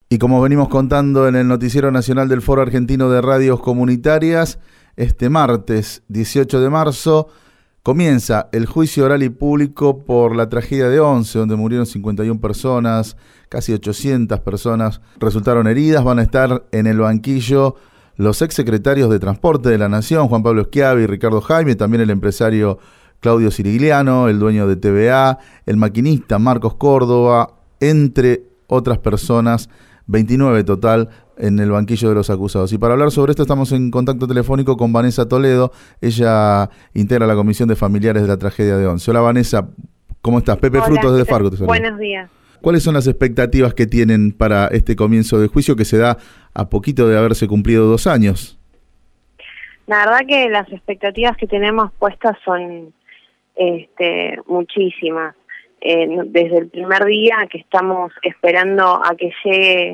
Y como venimos contando en el Noticiero Nacional del Foro Argentino de Radios Comunitarias, este martes 18 de marzo comienza el juicio oral y público por la tragedia de Once, donde murieron 51 personas, casi 800 personas resultaron heridas. Van a estar en el banquillo los exsecretarios de Transporte de la Nación, Juan Pablo Schiavi y Ricardo Jaime, también el empresario Claudio Cirigliano, el dueño de TVA, el maquinista Marcos Córdoba, entre otras personas, 29 total en el banquillo de los acusados. Y para hablar sobre esto estamos en contacto telefónico con Vanessa Toledo. Ella integra la Comisión de Familiares de la Tragedia de Once. Hola Vanessa, ¿cómo estás? Pepe Hola, Frutos desde Farco te saluda. Buenos días. ¿Cuáles son las expectativas que tienen para este comienzo de juicio que se da a poquito de haberse cumplido 2 años? La verdad que las expectativas que tenemos puestas son muchísimas. Desde el primer día que estamos esperando a que llegue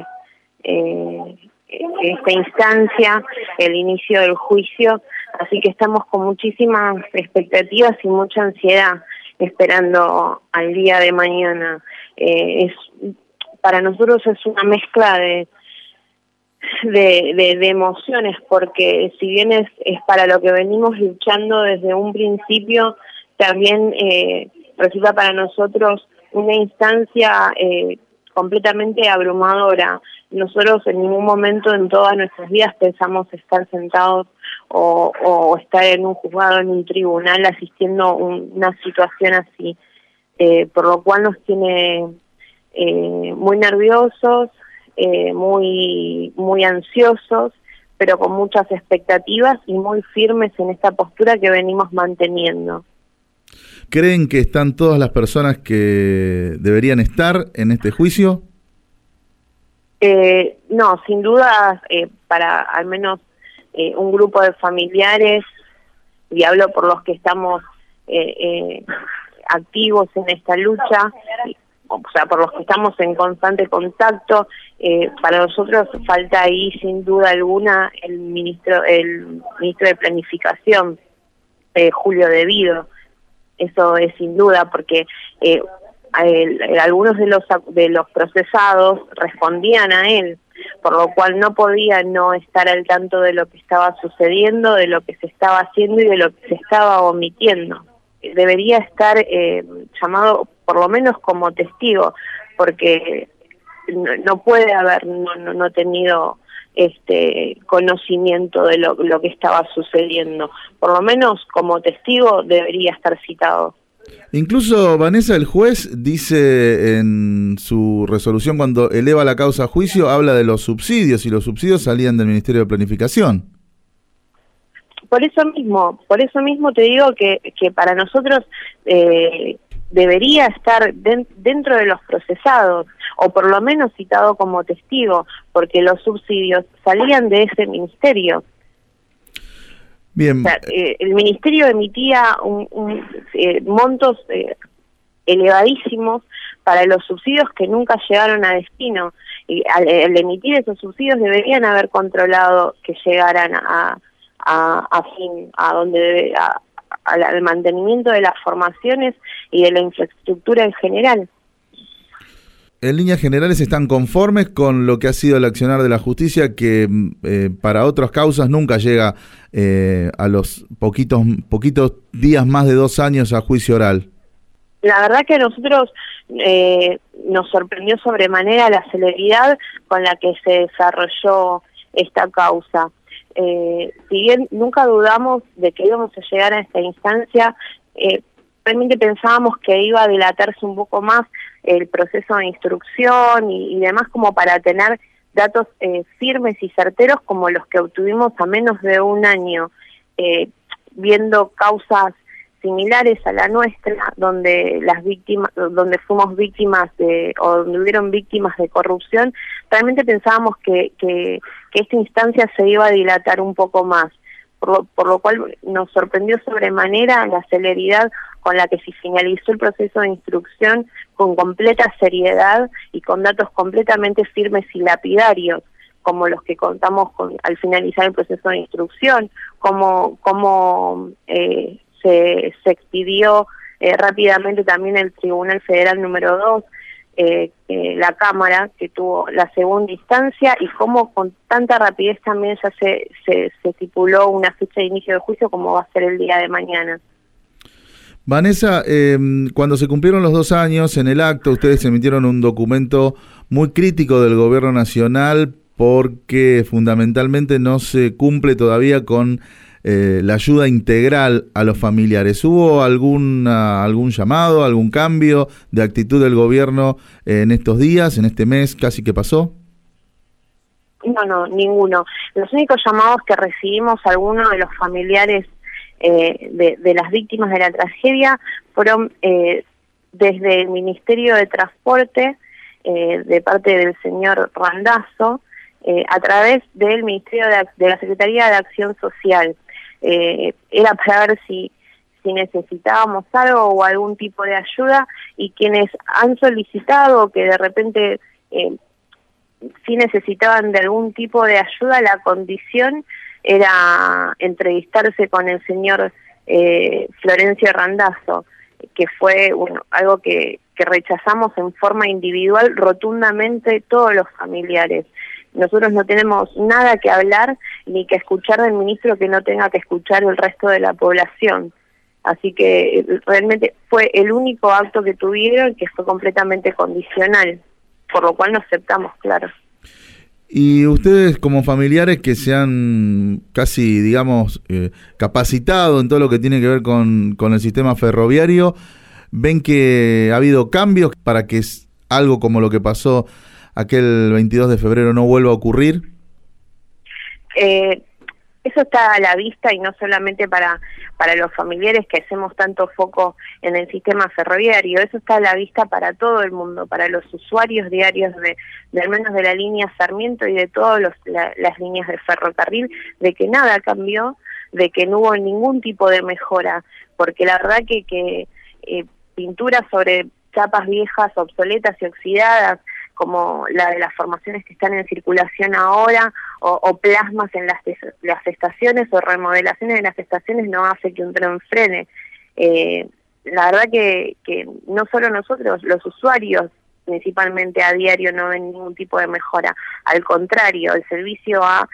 esta instancia, el inicio del juicio, así que estamos con muchísimas expectativas y mucha ansiedad esperando al día de mañana. Para nosotros es una mezcla de emociones, porque si bien es para lo que venimos luchando desde un principio, también resulta para nosotros una instancia completamente abrumadora. Nosotros en ningún momento en todas nuestras vidas pensamos estar sentados o estar en un juzgado, en un tribunal, asistiendo a una situación así, por lo cual nos tiene muy nerviosos, muy ansiosos, pero con muchas expectativas y muy firmes en esta postura que venimos manteniendo. ¿Creen que están todas las personas que deberían estar en este juicio? No, sin duda, para al menos un grupo de familiares, y hablo por los que estamos activos en esta lucha, o sea, por los que estamos en constante contacto, para nosotros falta ahí sin duda alguna el ministro de Planificación, Julio De Vido. Eso es sin duda, porque algunos de los procesados respondían a él, por lo cual no podía no estar al tanto de lo que estaba sucediendo, de lo que se estaba haciendo y de lo que se estaba omitiendo. Debería estar llamado por lo menos como testigo, porque no puede haber no tenido conocimiento de lo que estaba sucediendo. Por lo menos como testigo debería estar citado. Incluso, Vanessa, el juez dice en su resolución, cuando eleva la causa a juicio, habla de los subsidios, y los subsidios salían del Ministerio de Planificación. Por eso mismo te digo que para nosotros debería estar dentro de los procesados, o por lo menos citado como testigo, porque los subsidios salían de ese ministerio. Bien. O sea, el ministerio emitía montos elevadísimos para los subsidios que nunca llegaron a destino, y al emitir esos subsidios deberían haber controlado que llegaran al mantenimiento de las formaciones y de la infraestructura en general. En líneas generales, ¿están conformes con lo que ha sido el accionar de la justicia, que para otras causas nunca llega a los poquitos días, más de 2 años, a juicio oral? La verdad que a nosotros nos sorprendió sobremanera la celeridad con la que se desarrolló esta causa. Si bien nunca dudamos de que íbamos a llegar a esta instancia, realmente pensábamos que iba a dilatarse un poco más el proceso de instrucción y demás, como para tener datos firmes y certeros como los que obtuvimos a menos de 1 año, viendo causas similares a la nuestra, donde fuimos víctimas o donde hubieron víctimas de corrupción. Realmente pensábamos que esta instancia se iba a dilatar un poco más, por lo cual nos sorprendió sobremanera la celeridad con la que se finalizó el proceso de instrucción, con completa seriedad y con datos completamente firmes y lapidarios, como los que contamos al finalizar el proceso de instrucción, como se expidió rápidamente también el Tribunal Federal número 2, la Cámara, que tuvo la segunda instancia, y cómo con tanta rapidez también ya se estipuló una fecha de inicio de juicio como va a ser el día de mañana. Vanessa, cuando se cumplieron los 2 años, en el acto ustedes emitieron un documento muy crítico del gobierno nacional porque fundamentalmente no se cumple todavía con la ayuda integral a los familiares. ¿Hubo algún llamado, algún cambio de actitud del gobierno en estos días, en este mes casi que pasó? No, ninguno. Los únicos llamados que recibimos algunos de los familiares de las víctimas de la tragedia fueron desde el Ministerio de Transporte, de parte del señor Randazzo, a través del Ministerio de la Secretaría de Acción Social. Era para ver si necesitábamos algo o algún tipo de ayuda, y quienes han solicitado que de repente si necesitaban de algún tipo de ayuda, la condición era entrevistarse con el señor Florencio Randazzo, que fue algo que rechazamos en forma individual rotundamente todos los familiares. Nosotros no tenemos nada que hablar ni que escuchar del ministro que no tenga que escuchar el resto de la población. Así que realmente fue el único acto que tuvieron que fue completamente condicional, por lo cual no aceptamos, claro. Y ustedes como familiares que se han casi, digamos, capacitado en todo lo que tiene que ver con el sistema ferroviario, ¿ven que ha habido cambios para que algo como lo que pasó aquel 22 de febrero no vuelva a ocurrir? Eso está a la vista, y no solamente para los familiares que hacemos tanto foco en el sistema ferroviario, eso está a la vista para todo el mundo, para los usuarios diarios de al menos de la línea Sarmiento y de todas las líneas de ferrocarril, de que nada cambió, de que no hubo ningún tipo de mejora, porque la verdad que pinturas sobre chapas viejas, obsoletas y oxidadas, como la de las formaciones que están en circulación ahora, o plasmas en las estaciones, o remodelaciones de las estaciones, no hace que un tren frene. La verdad que no solo nosotros, los usuarios, principalmente a diario, no ven ningún tipo de mejora. Al contrario, el servicio ha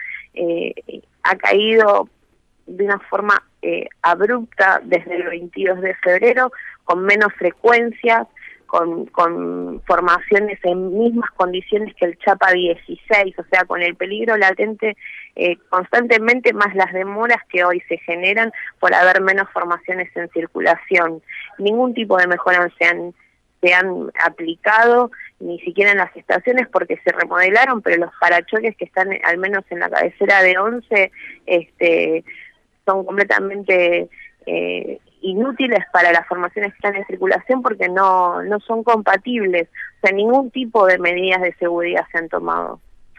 caído de una forma abrupta desde el 22 de febrero, con menos frecuencias, con formaciones en mismas condiciones que el Chapa 16, o sea, con el peligro latente constantemente, más las demoras que hoy se generan por haber menos formaciones en circulación. Ningún tipo de mejora se han aplicado, ni siquiera en las estaciones, porque se remodelaron, pero los parachoques que están al menos en la cabecera de 11 son completamente inútiles para las formaciones que están en circulación, porque no son compatibles. O sea, ningún tipo de medidas de seguridad se han tomado.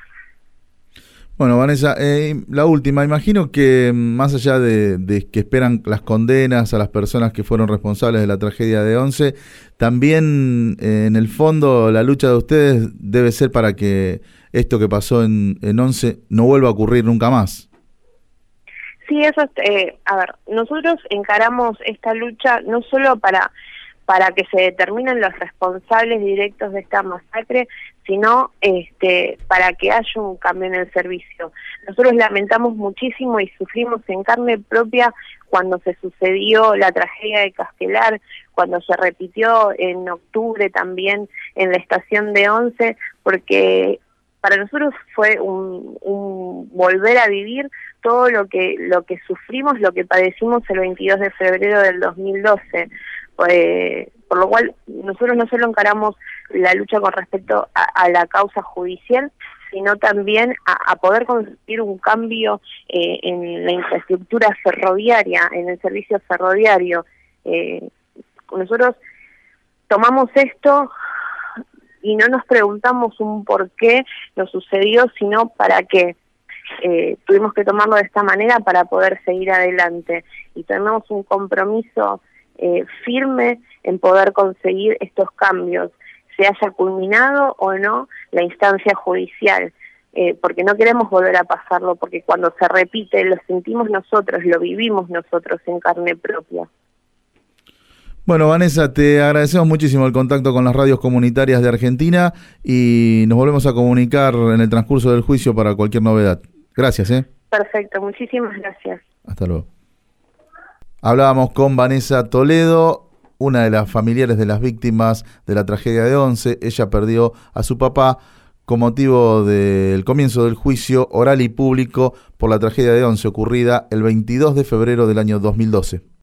Bueno, Vanessa, la última, imagino que más allá de que esperan las condenas a las personas que fueron responsables de la tragedia de 11, también en el fondo la lucha de ustedes debe ser para que esto que pasó en 11 no vuelva a ocurrir nunca más. Sí, eso a ver, nosotros encaramos esta lucha no solo para que se determinen los responsables directos de esta masacre, sino para que haya un cambio en el servicio. Nosotros lamentamos muchísimo y sufrimos en carne propia cuando se sucedió la tragedia de Castelar, cuando se repitió en octubre también en la estación de 11, porque para nosotros fue un volver a vivir todo lo que sufrimos, lo que padecimos el 22 de febrero del 2012. Por lo cual nosotros no solo encaramos la lucha con respecto a la causa judicial, sino también a poder conseguir un cambio en la infraestructura ferroviaria, en el servicio ferroviario. Nosotros tomamos esto y no nos preguntamos un por qué nos sucedió, sino para qué. Tuvimos que tomarlo de esta manera para poder seguir adelante, y tenemos un compromiso firme en poder conseguir estos cambios, se haya culminado o no la instancia judicial, porque no queremos volver a pasarlo, porque cuando se repite lo sentimos nosotros, lo vivimos nosotros en carne propia. Bueno, Vanessa, te agradecemos muchísimo el contacto con las radios comunitarias de Argentina y nos volvemos a comunicar en el transcurso del juicio para cualquier novedad. Gracias, ¿eh? Perfecto, muchísimas gracias. Hasta luego. Hablábamos con Vanessa Toledo, una de las familiares de las víctimas de la tragedia de Once. Ella perdió a su papá con motivo del comienzo del juicio oral y público por la tragedia de Once ocurrida el 22 de febrero del año 2012.